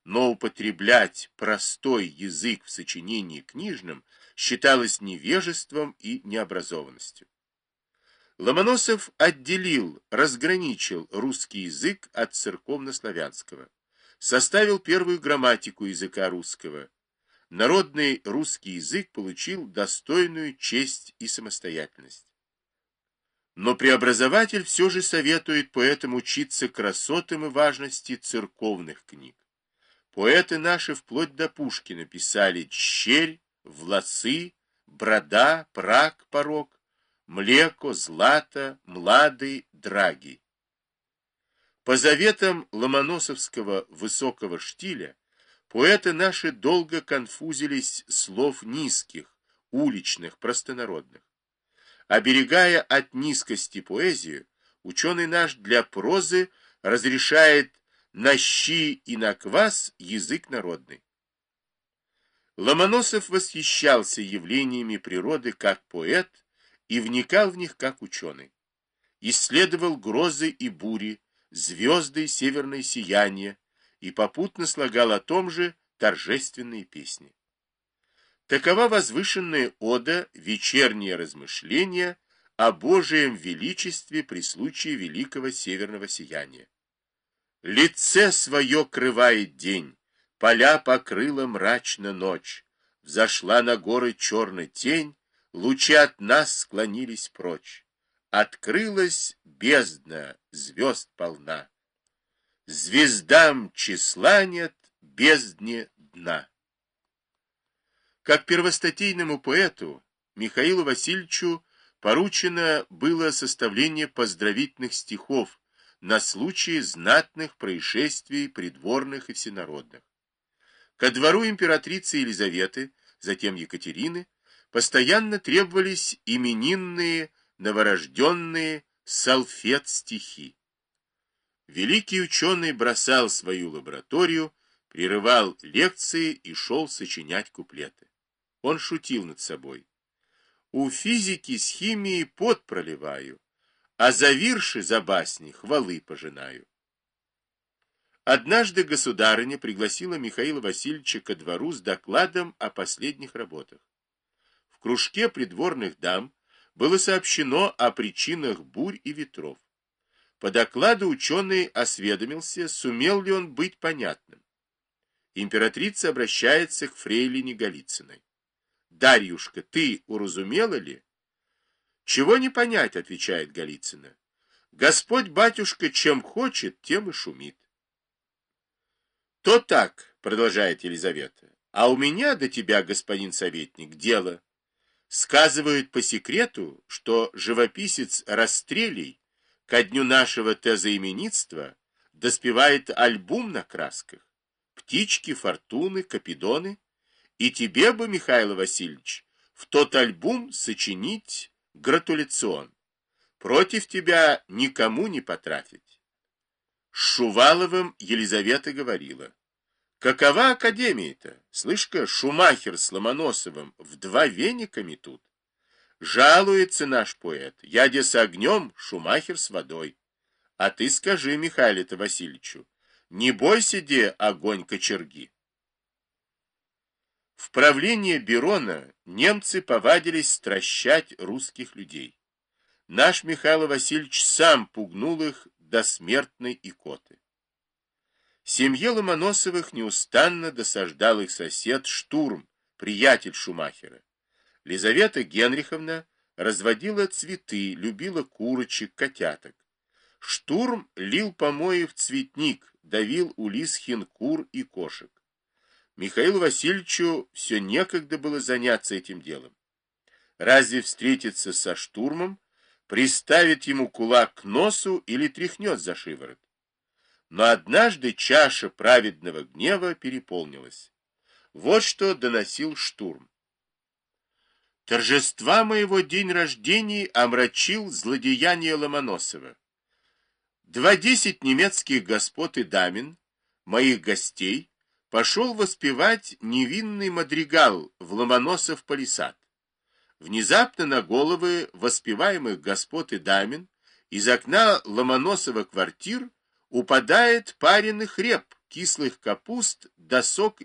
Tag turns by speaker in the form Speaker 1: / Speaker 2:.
Speaker 1: но употреблять простой язык в сочинении книжном считалось невежеством и необразованностью. Ломоносов отделил, разграничил русский язык от церковнославянского, составил первую грамматику языка русского. Народный русский язык получил достойную честь и самостоятельность. Но преобразователь все же советует поэтам учиться красотам и важности церковных книг. Поэты наши вплоть до Пушкина писали «щерь», «власы», «брода», «прак», «порок», «млеко», «злато», «младый», «драги». По заветам ломоносовского высокого штиля поэты наши долго конфузились слов низких, уличных, простонародных. Оберегая от низкости поэзию, ученый наш для прозы разрешает на щи и на квас язык народный. Ломоносов восхищался явлениями природы как поэт и вникал в них как ученый. Исследовал грозы и бури, звезды и северное сияние и попутно слагал о том же торжественные песни. Такова возвышенная ода, вечернее размышление о Божием величестве при случае великого северного сияния. Лице свое крывает день, поля покрыла мрачно ночь, взошла на горы черная тень, лучи от нас склонились прочь. Открылась бездна, звезд полна. Звездам числа нет, бездне дна. Как первостатейному поэту Михаилу Васильевичу поручено было составление поздравительных стихов на случаи знатных происшествий придворных и всенародных. Ко двору императрицы Елизаветы, затем Екатерины, постоянно требовались именинные, новорожденные салфет-стихи. Великий ученый бросал свою лабораторию, прерывал лекции и шел сочинять куплеты. Он шутил над собой. У физики с химией пот проливаю, а за вирши, за басни хвалы пожинаю. Однажды государыня пригласила Михаила Васильевича ко двору с докладом о последних работах. В кружке придворных дам было сообщено о причинах бурь и ветров. По докладу ученый осведомился, сумел ли он быть понятным. Императрица обращается к фрейлине Голицыной. «Дарьюшка, ты уразумела ли?» «Чего не понять», — отвечает Голицына. «Господь, батюшка, чем хочет, тем и шумит». «То так», — продолжает Елизавета, «а у меня до тебя, господин советник, дело. Сказывают по секрету, что живописец Растрелий ко дню нашего тезоименитства доспевает альбом на красках, птички, фортуны, капидоны, и тебе бы, Михаил Васильевич, в тот альбом сочинить гратуляцион. Против тебя никому не потратить». С Шуваловым Елизавета говорила: «Какова академия-то? Слышь-ка, Шумахер с Ломоносовым в два веника метут. Жалуется наш поэт. Я с огнем, Шумахер с водой. А ты скажи Михаилу-то Васильевичу, не бойся, де огонь кочерги». В правлении Берона немцы повадились стращать русских людей. Наш Михаил Васильевич сам пугнул их до смертной икоты. Семье Ломоносовых неустанно досаждал их сосед Штурм, приятель Шумахера. Лизавета Генриховна разводила цветы, любила курочек, котяток. Штурм лил помои в цветник, давил у лисхин кур и кошек. Михаилу Васильевичу все некогда было заняться этим делом. Разве встретиться со Штурмом, приставит ему кулак к носу или тряхнет за шиворот? Но однажды чаша праведного гнева переполнилась. Вот что доносил Штурм. «Торжества моего день рождения омрачил злодеяние Ломоносова. 20 немецких господ и дамин, моих гостей, пошел воспевать невинный мадригал в Ломоносов палисад. Внезапно на головы воспеваемых господ и дамин из окна Ломоносова квартир упадает пареный хлеб кислых капуст да сок